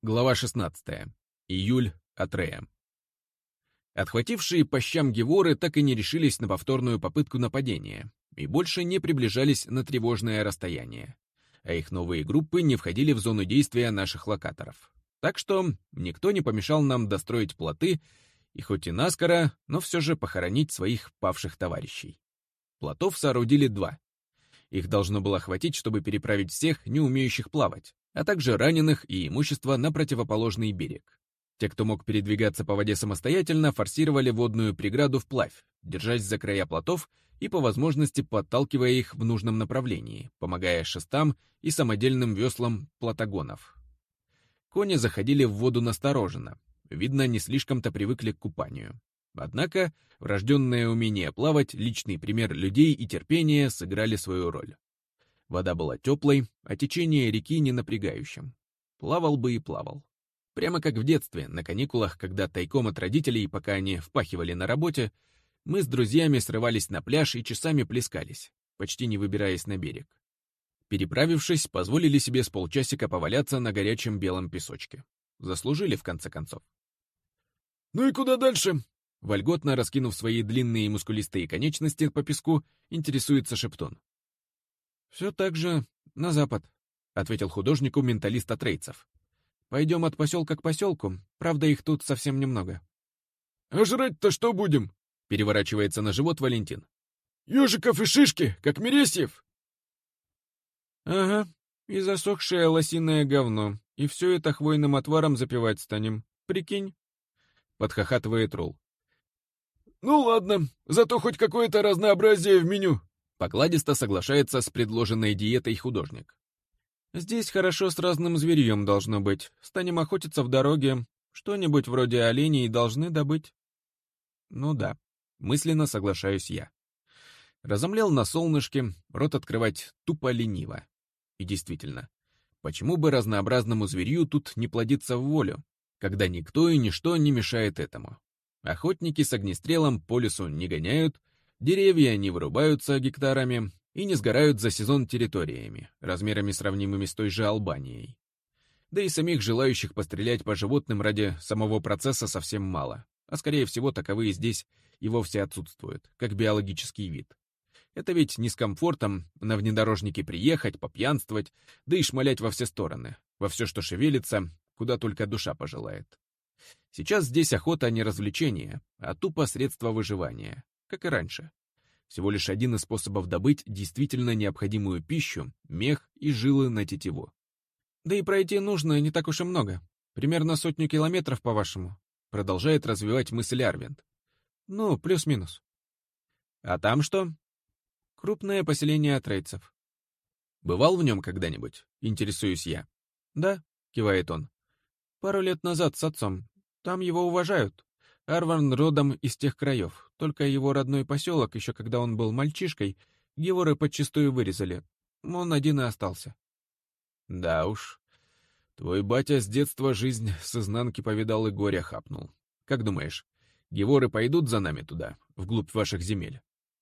Глава 16. Июль. Атрея. Отхватившие по щам геворы так и не решились на повторную попытку нападения и больше не приближались на тревожное расстояние, а их новые группы не входили в зону действия наших локаторов. Так что никто не помешал нам достроить плоты и хоть и наскоро, но все же похоронить своих павших товарищей. Плотов соорудили 2. Их должно было хватить, чтобы переправить всех, не умеющих плавать, а также раненых и имущество на противоположный берег. Те, кто мог передвигаться по воде самостоятельно, форсировали водную преграду вплавь, держась за края плотов и по возможности подталкивая их в нужном направлении, помогая шестам и самодельным веслам плотогонов. Кони заходили в воду настороженно, видно, не слишком-то привыкли к купанию. Однако врожденное умение плавать, личный пример людей и терпение сыграли свою роль. Вода была теплой, а течение реки не напрягающим. Плавал бы и плавал. Прямо как в детстве, на каникулах, когда тайком от родителей, пока они впахивали на работе, мы с друзьями срывались на пляж и часами плескались, почти не выбираясь на берег. Переправившись, позволили себе с полчасика поваляться на горячем белом песочке. Заслужили, в конце концов. «Ну и куда дальше?» Вольготно раскинув свои длинные мускулистые конечности по песку, интересуется Шептун. «Все так же на запад», — ответил художнику менталист атрейцев. «Пойдем от поселка к поселку, правда, их тут совсем немного». «А жрать-то что будем?» — переворачивается на живот Валентин. «Ежиков и шишки, как Мересьев?» «Ага, и засохшее лосиное говно, и все это хвойным отваром запивать станем, прикинь?» — подхохатывает Ролл. «Ну ладно, зато хоть какое-то разнообразие в меню». Покладисто соглашается с предложенной диетой художник. «Здесь хорошо с разным зверьем должно быть. Станем охотиться в дороге. Что-нибудь вроде оленей должны добыть». Ну да, мысленно соглашаюсь я. Разомлел на солнышке, рот открывать тупо лениво. И действительно, почему бы разнообразному зверью тут не плодиться в волю, когда никто и ничто не мешает этому? Охотники с огнестрелом по лесу не гоняют, деревья не вырубаются гектарами и не сгорают за сезон территориями, размерами сравнимыми с той же Албанией. Да и самих желающих пострелять по животным ради самого процесса совсем мало, а скорее всего таковые здесь и вовсе отсутствуют, как биологический вид. Это ведь не с комфортом на внедорожнике приехать, попьянствовать, да и шмалять во все стороны, во все, что шевелится, куда только душа пожелает. Сейчас здесь охота не развлечение, а тупо средство выживания, как и раньше. Всего лишь один из способов добыть действительно необходимую пищу, мех и жилы на тетиву. «Да и пройти нужно не так уж и много. Примерно 100 километров, по-вашему», — продолжает развивать мысль Арвинд. «Ну, плюс-минус». «А там что?» «Крупное поселение атрейцев». «Бывал в нем когда-нибудь?» — интересуюсь я. «Да», — кивает он. «Пару лет назад с отцом. Там его уважают. Арварн родом из тех краев, только его родной поселок, еще когда он был мальчишкой, геворы подчистую вырезали. Он один и остался». «Да уж. Твой батя с детства жизнь с изнанки повидал и горя хапнул. Как думаешь, геворы пойдут за нами туда, вглубь ваших земель?»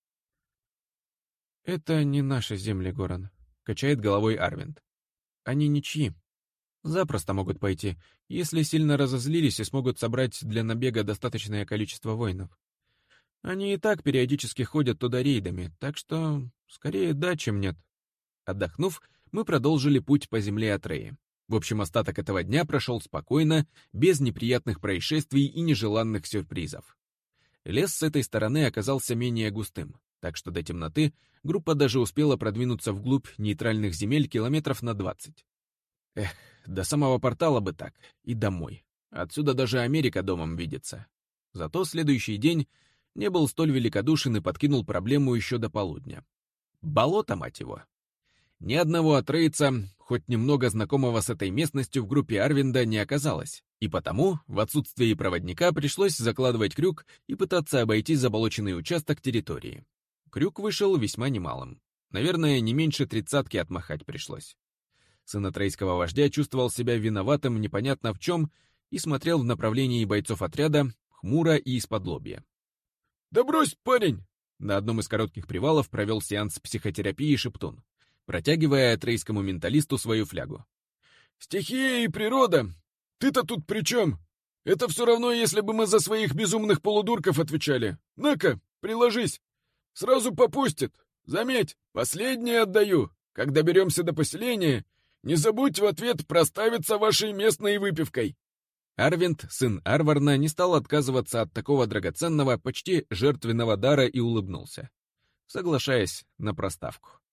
«Это не наши земли, Горан», — качает головой Арвинд. «Они ничьи. Запросто могут пойти, если сильно разозлились и смогут собрать для набега достаточное количество воинов. Они и так периодически ходят туда рейдами, так что скорее да, чем нет». Отдохнув, мы продолжили путь по земле Атреи. В общем, остаток этого дня прошел спокойно, без неприятных происшествий и нежеланных сюрпризов. Лес с этой стороны оказался менее густым, так что до темноты группа даже успела продвинуться вглубь нейтральных земель километров на 20. Эх, до самого портала бы так, и домой. Отсюда даже Америка домом видится. Зато следующий день не был столь великодушен и подкинул проблему еще до полудня. Болото, мать его. Ни одного атрейца, хоть немного знакомого с этой местностью, в группе Арвинда не оказалось, и потому, в отсутствие проводника, пришлось закладывать крюк и пытаться обойти заболоченный участок территории. Крюк вышел весьма немалым. Наверное, не меньше 30-ки отмахать пришлось. Сын атрейского вождя чувствовал себя виноватым непонятно в чем и смотрел в направлении бойцов отряда хмуро и из-подлобья. «Да брось, парень!» На одном из коротких привалов провел сеанс психотерапии Шептун, протягивая атрейскому менталисту свою флягу. «Стихия и природа! ты-то тут при чем? Это все равно, если бы мы за своих безумных полудурков отвечали. На-ка, приложись. Сразу попустит. Заметь, последнее отдаю. Когда доберемся до поселения, не забудь в ответ проставиться вашей местной выпивкой». Арвинд, сын Арварна, не стал отказываться от такого драгоценного, почти жертвенного дара и улыбнулся, соглашаясь на проставку.